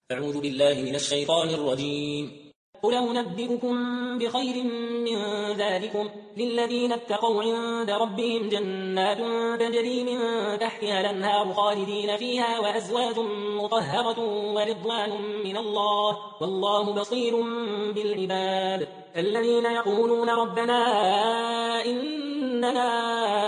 أعوذ بالله من الشيطان الرجيم. قل أنبئكم بخير من ذلكم للذين اتقوا عند ربهم جنات تجري من تحتها الأنهار خالدين فيها وأزواج مطهرة ورضوان من الله والله بصير بالعباد. الذين يقولون ربنا إننا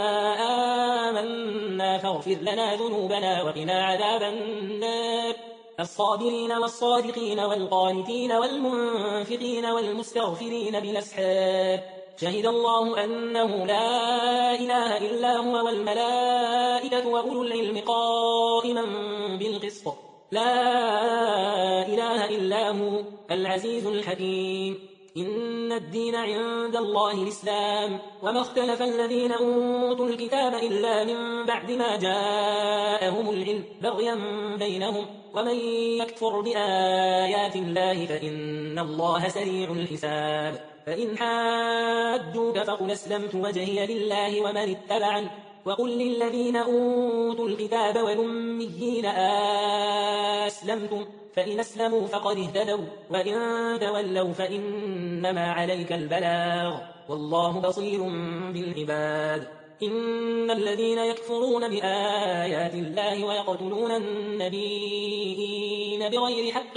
آمنا فاغفر لنا ذنوبنا وقنا عذاب النار. الصابرين والصادقين والقانتين والمنفقين والمستغفرين بالأسحار. شهد الله أنه لا إله إلا هو والملائكة وأولو العلم قائما بالقسط لا إله إلا هو العزيز الحكيم. إن الدين عند الله الإسلام وما اختلف الذين أوتوا الكتاب إلا من بعد ما جاءهم العلم بغيا بينهم ومن يكفر بآيات الله فإن الله سريع الحساب. فإن حاجوك فقل أسلمت وجهي لله ومن اتبعن وقل للذين أوتوا الكتاب والأميين أسلمتم فإن أسلموا فقد اهتدوا وإن تولوا فإنما عليك البلاغ والله بصير بالعباد. إن الذين يكفرون بآيات الله ويقتلون النبيين بغير حق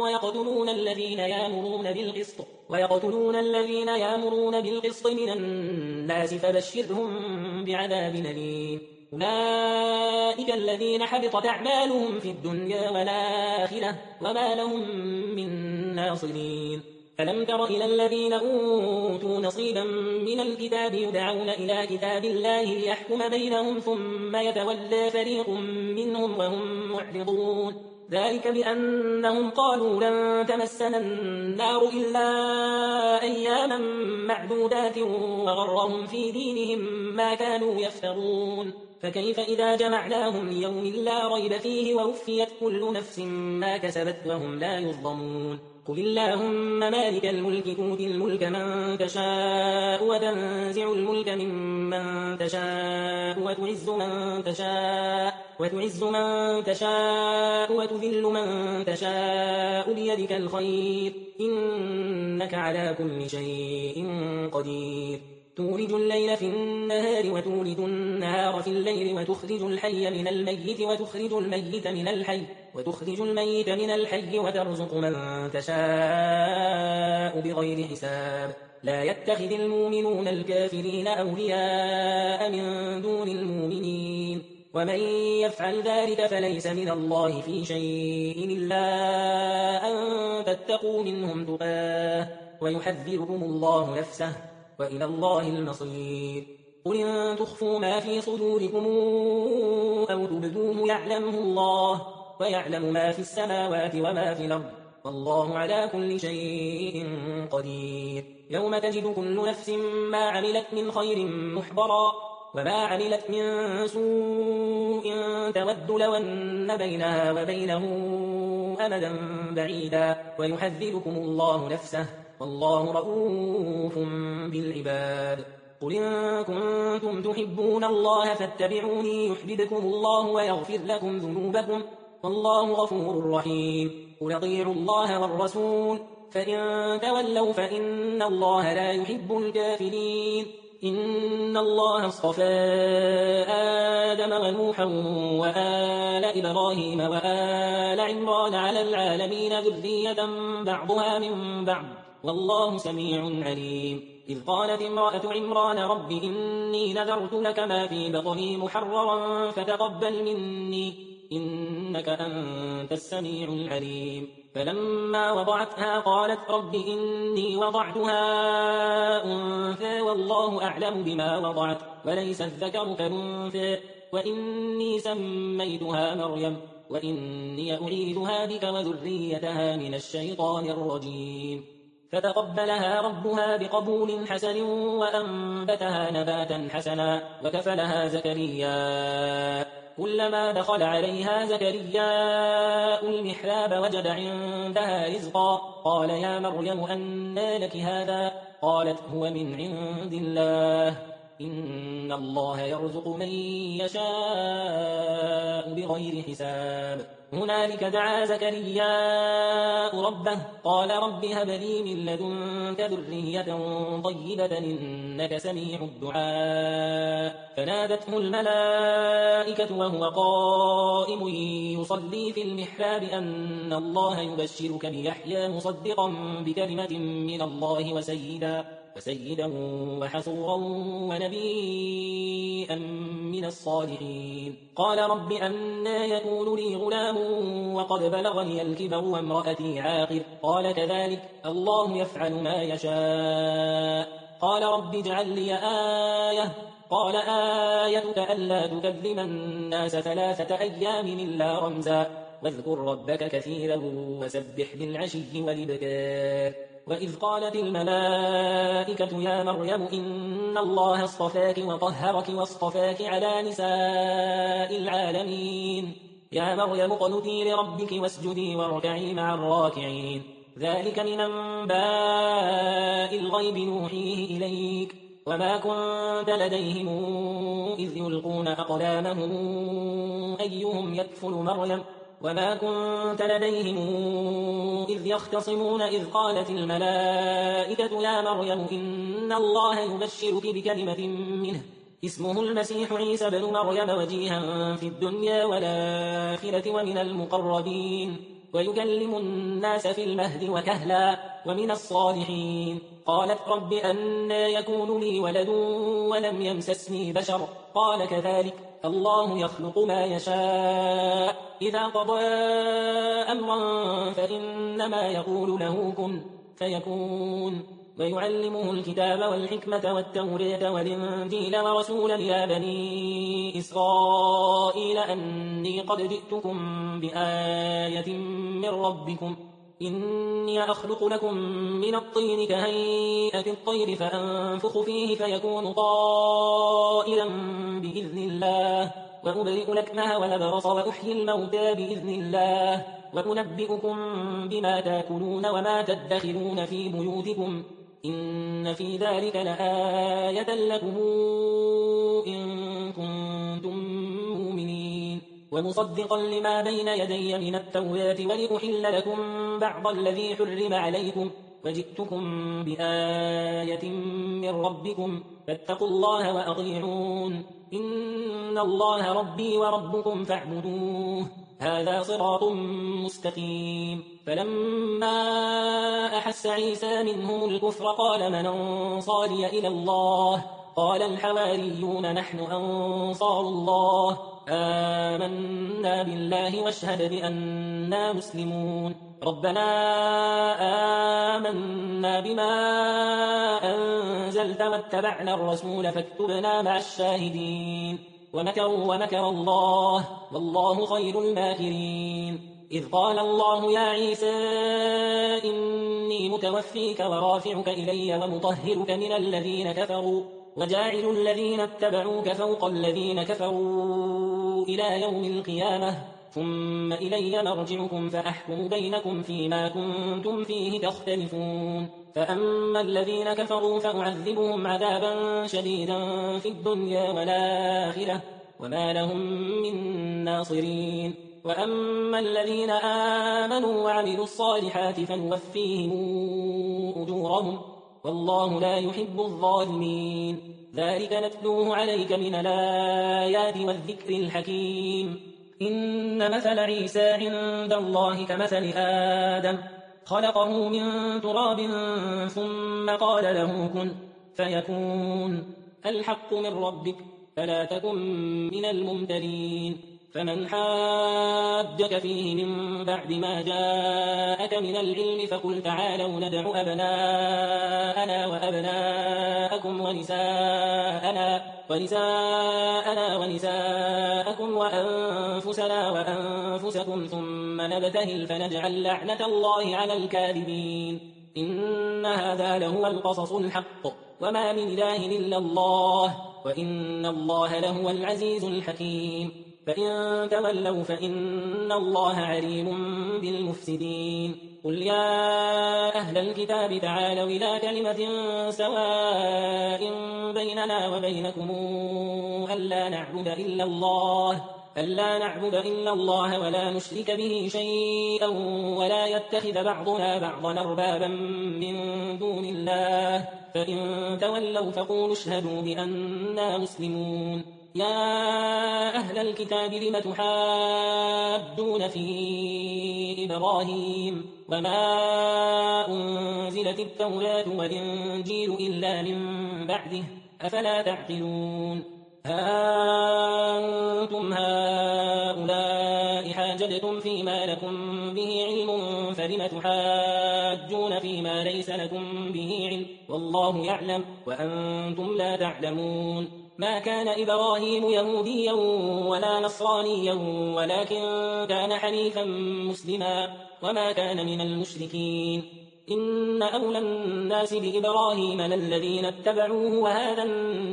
ويقتلون الذين يأمرون بالقسط من الناس فبشرهم بعذاب أليم. أولئك الذين حبطت أعمالهم في الدنيا والآخرة وما لهم من ناصرين. ألم تر إلى الذين أوتوا نصيبا من الكتاب يدعون إلى كتاب الله ليحكم بينهم ثم يتولى فريق منهم وهم معرضون. ذلك بأنهم قالوا لن تمسنا النار إلا أياما معدودات وغرهم في دينهم ما كانوا يفترون. فكيف إذا جمعناهم ليوم لا ريب فيه ووفيت كل نفس ما كسبت وهم لا يظلمون. قل اللهم مالك الملك تؤتي الملك من تشاء وتنزع الملك ممن تشاء وتعز من تشاء وتذل من تشاء بيدك الخير إنك على كل شيء قدير. تولج الليل في النهار وتولج النهار في الليل وتخرج الحي من الميت وتخرج الميت من الحي وترزق من تشاء بغير حساب. لا يتخذ المؤمنون الكافرين أولياء من دون المؤمنين ومن يفعل ذلك فليس من الله في شيء إلا أن تتقوا منهم تقاه ويحذركم الله نفسه وإلى الله المصير. قل إن تخفوا ما في صدوركم أو تبدوه يعلمه الله ويعلم ما في السماوات وما في الأرض والله على كل شيء قدير. يوم تجد كل نفس ما عملت من خير محضرا وما عملت من سوء تود لو أن بينها وبينه أمدا بعيدا ويحذركم الله نفسه والله رؤوف بالعباد. قل إن كنتم تحبون الله فاتبعوني يحببكم الله ويغفر لكم ذنوبكم والله غفور رحيم. قل أطيعوا الله والرسول فإن تولوا فإن الله لا يحب الكافرين. إن الله اصطفى آدم ونوحا وآل إبراهيم وآل عمران على العالمين ذرية بعضها من بعض والله سميع عليم. إذ قالت امرأة عمران رب إني نذرت لك ما في بطني محررا فتقبل مني إنك أنت السميع العليم. فلما وضعتها قالت رب إني وضعتها أنثى والله أعلم بما وضعت وليس الذكر كالأنثى وإني سميتها مريم وإني أعيذها بك وذريتها من الشيطان الرجيم. فتقبلها ربها بقبول حسن وأنبتها نباتا حسنا وكفلها زكريا. كلما دخل عليها زكريا المحراب وجد عندها رزقا قال يا مريم أنى لك هذا قالت هو من عند الله إن الله يرزق من يشاء بغير حساب. هنالك دعا زكرياء ربه قال رب هب لي من لدنك ذرية طيبة إنك سميع الدعاء فنادته الملائكة وهو قائم يصلي في المحراب أن الله يبشرك بيحيى مصدقا بكلمة من الله وسيدا وحصورا ونبيا من الصالحين قال رب أنى يكون لي غلام وقد بلغني الكبر وامرأتي عاقر قال كذلك الله يفعل ما يشاء قال رب اجعل لي آية قال آيتك ألا تكلم الناس 3 أيام إلا رمزا واذكر ربك كثيرا وسبح بالعشي والإبكار وإذ قالت الملائكة يا مريم إن الله اصطفاك وطهرك واصطفاك على نساء العالمين يا مريم اقنتي لربك واسجدي واركعي مع الراكعين ذلك من أنباء الغيب نوحيه إليك وما كنت لديهم إذ يلقون أقلامهم أيهم يكفل مريم وما كنت لديهم إذ يختصمون إذ قالت الملائكة يا مريم إن الله يبشرك بكلمة منه اسمه المسيح عيسى بن مريم وجيها في الدنيا والآخرة ومن المقربين ويكلم الناس في المهد وكهلا ومن الصالحين قالت رب أنى يكون لي ولد ولم يمسسني بشر قال كذلك الله يخلق ما يشاء إذا قضى أمرا فإنما يقول له كن فيكون ويعلمه الكتاب والحكمة والتوراة والإنجيل ورسولا يا بني إسرائيل أني قد جئتكم بآية من ربكم إني أخلق لكم من الطين كهيئة الطير فأنفخ فيه فيكون طائرا بإذن الله وأبرئ الأكمه والأبرص وأحيي الموتى بإذن الله وأنبئكم بما تأكلون وما تدخرون في بيوتكم إن في ذلك لآية لكم إن كنتم مؤمنين ومصدقا لما بين يدي من التوراة ولأحل لكم بعض الذي حرم عليكم وجئتكم بآية من ربكم فاتقوا الله وأطيعون إن الله ربي وربكم فاعبدوه هذا صراط مستقيم فلما أحس عيسى منهم الكفر قال من أنصاري إلى الله قال الحواريون نحن أنصار الله آمنا بالله واشهد بأننا مسلمون ربنا آمنا بما أنزلت واتبعنا الرسول فاكتبنا مع الشاهدين ومكر الله والله خير الماكرين إذ قال الله يا عيسى إني متوفيك ورافعك إلي ومطهرك من الذين كفروا وجاعل الذين اتبعوك فوق الذين كفروا إلى يوم القيامة ثم إلي مرجعكم فأحكم بينكم فيما كنتم فيه تختلفون فأما الذين كفروا فأعذبهم عذابا شديدا في الدنيا والآخرة وما لهم من ناصرين وأما الذين آمنوا وعملوا الصالحات فنوفيهم أجورهم والله لا يحب الظالمين ذلك نتلوه عليك من الآيات والذكر الحكيم إن مثل عيسى عند الله كمثل آدم خلقه من تراب ثم قال له كن فيكون الحق من ربك فلا تكن من الممترين فمن حاجك فيه من بعد ما جاءك من العلم فقل تعالوا ندع أبناءنا وأبناءكم ونساءكم وأنفسنا وأنفسكم ثم نبتهل فنجعل لعنة الله على الكاذبين إن هذا لهو القصص الحق وما من إله إلا الله وإن الله لهو العزيز الحكيم فإن تولوا فإن الله عليم بالمفسدين قل يا أهل الكتاب تعالوا إلى كلمة سواء بيننا وبينكم ألا نعبد إلا الله ألا نعبد إلا الله ولا نشرك به شيئا ولا يتخذ بعضنا بعضا أربابا من دون الله فإن تولوا فقولوا اشهدوا بأننا مسلمون يا أهل الكتاب لم تحاجون في إبراهيم وما أنزلت التوراة والإنجيل إلا من بعده أفلا تعقلون أنتم هؤلاء حاججتم فيما لكم به علم فلم تحاجون فيما ليس لكم به علم والله يعلم وأنتم لا تعلمون ما كان إبراهيم يهوديا ولا نصرانيا ولكن كان حنيفا مسلما وما كان من المشركين إن أولى الناس بإبراهيم للذين اتبعوه وهذا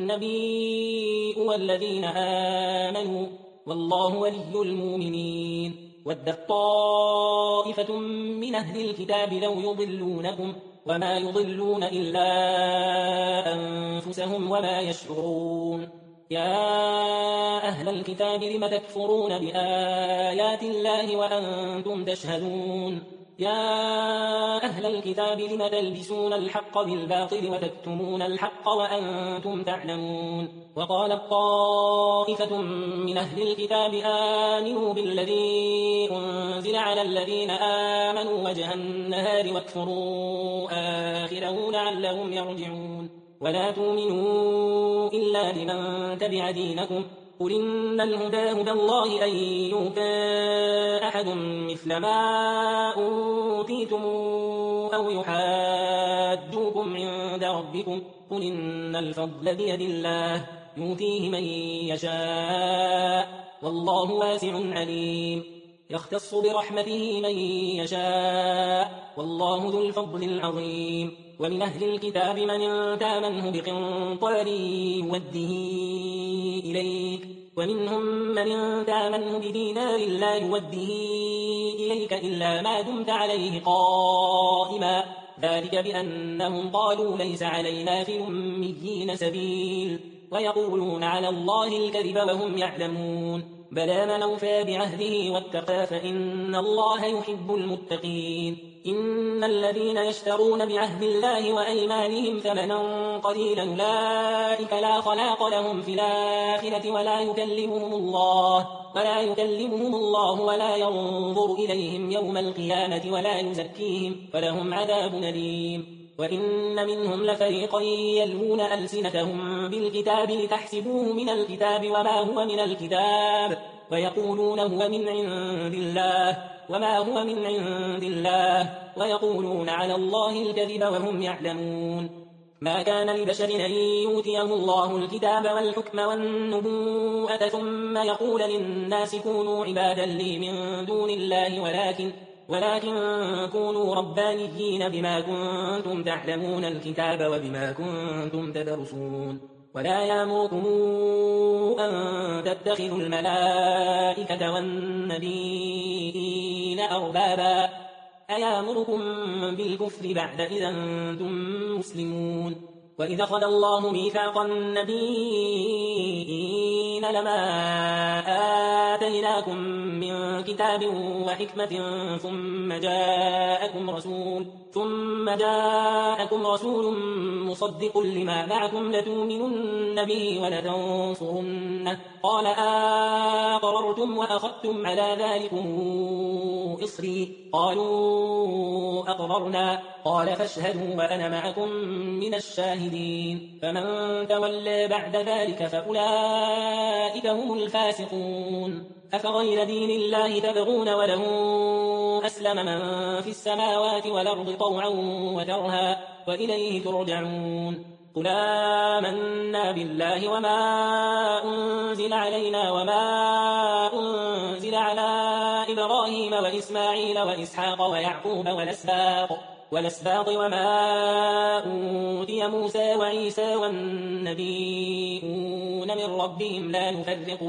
النبي والذين آمنوا والله ولي المؤمنين ودت طائفة من أهل الكتاب لو يضلونكم وما يضلون إلا أنفسهم وما يشعرون يا أهل الكتاب لم تكفرون بآيات الله وأنتم تشهدون يا أهل الكتاب لم تلبسون الحق بالباطل وتكتمون الحق وأنتم تعلمون وقالت طائفة من أهل الكتاب آمنوا بالذي أنزل على الذين آمنوا وجه النهار واكفروا آخره لعلهم يرجعون ولا تؤمنوا إلا لمن تبع دينكم قل إن الهدى هدى الله أن يؤتى أحد مثل ما أوتيتم أو يحاجوكم عند ربكم قل إن الفضل بيد الله يؤتيه من يشاء والله واسع عليم يختص برحمته من يشاء والله ذو الفضل العظيم ومن أهل الكتاب من تامنه بقنطار يوده إليك ومنهم من تامنه بدينار لا يوده إليك إلا ما دمت عليه قائما ذلك بأنهم قالوا ليس علينا في الأميين سبيل ويقولون على الله الكذب وهم يعلمون بلى من أوفى بعهده واتقى فإن الله يحب المتقين إن الذين يشترون بعهد الله وأيمانهم ثمنا قليلا أولئك لا خلاق لهم في الآخرة ولا يكلمهم الله ولا ينظر إليهم يوم القيامة ولا يزكيهم ولهم عذاب أليم وإن منهم لفريقا يلوون ألسنتهم بالكتاب لتحسبوه من الكتاب وما هو من الكتاب ويقولون هو من عند الله وما هو من عند الله ويقولون على الله الكذب وهم يعلمون ما كان لبشر أن يؤتيه الله الكتاب والحكم والنبوءة ثم يقول للناس كونوا عبادا لي من دون الله ولكن كونوا ربانيين بما كنتم تعلمون الكتاب وبما كنتم تدرسون ولا يأمركم أن تتخذوا الملائكة والنبيين أربابا أيأمركم بالكفر بعد إذا أنتم مسلمون وإذا أخذ الله ميثاق النبيين لما آتيناكم من كتاب وحكمة ثم جاءكم رسول مصدق لما معكم لتؤمنن به ولتنصرنه قال أقررتم وأخذتم على ذلكم إصري قالوا أقررنا قال فاشهدوا وأنا معكم من الشاهدين فمن تولى بعد ذلك فأولئك هم الفاسقون أفغير دين الله تبغون وله أسلم من في السماوات والأرض طوعا وكرها وإليه ترجعون قل آمنا بالله وما أنزل علينا وما أنزل على إبراهيم وإسماعيل وإسحاق ويعقوب والأسباط وما أوتي موسى وعيسى والنبيون من ربهم لا نفرق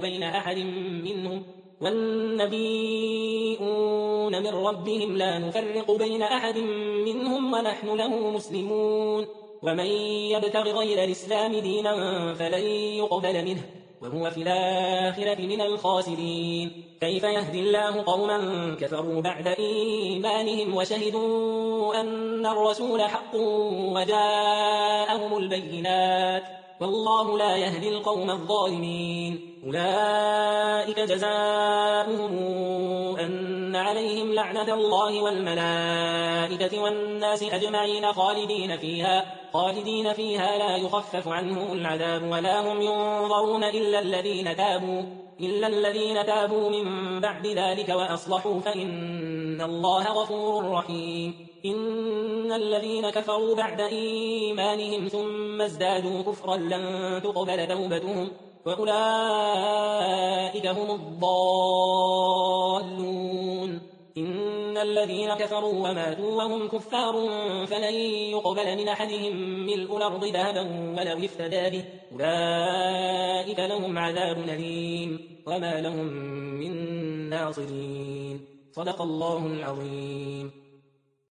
بين أحد منهم ونحن له مسلمون ومن يبتغ غير الإسلام دينا فلن يقبل منه وهو في الآخرة من الخاسرين. كيف يهدي الله قوما كفروا بعد إيمانهم وشهدوا أن الرسول حق وجاءهم البينات والله لا يهدي القوم الظالمين. أولئك جزاؤهم أن عليهم لعنة الله والملائكة والناس أجمعين خالدين فيها لا يخفف عنهم العذاب ولا هم ينظرون إلا الذين تابوا من بعد ذلك وأصلحوا فإن الله غفور رحيم. إن الذين كفروا بعد إيمانهم ثم ازدادوا كفرا لن تقبل توبتهم وأولئك هم الضالون. إن الذين كفروا وماتوا وهم كفار فلن يقبل من أحدهم ملء الأرض ذهبا ولو افتدى به أولئك لهم عذاب أليم وما لهم من ناصرين. صدق الله العظيم.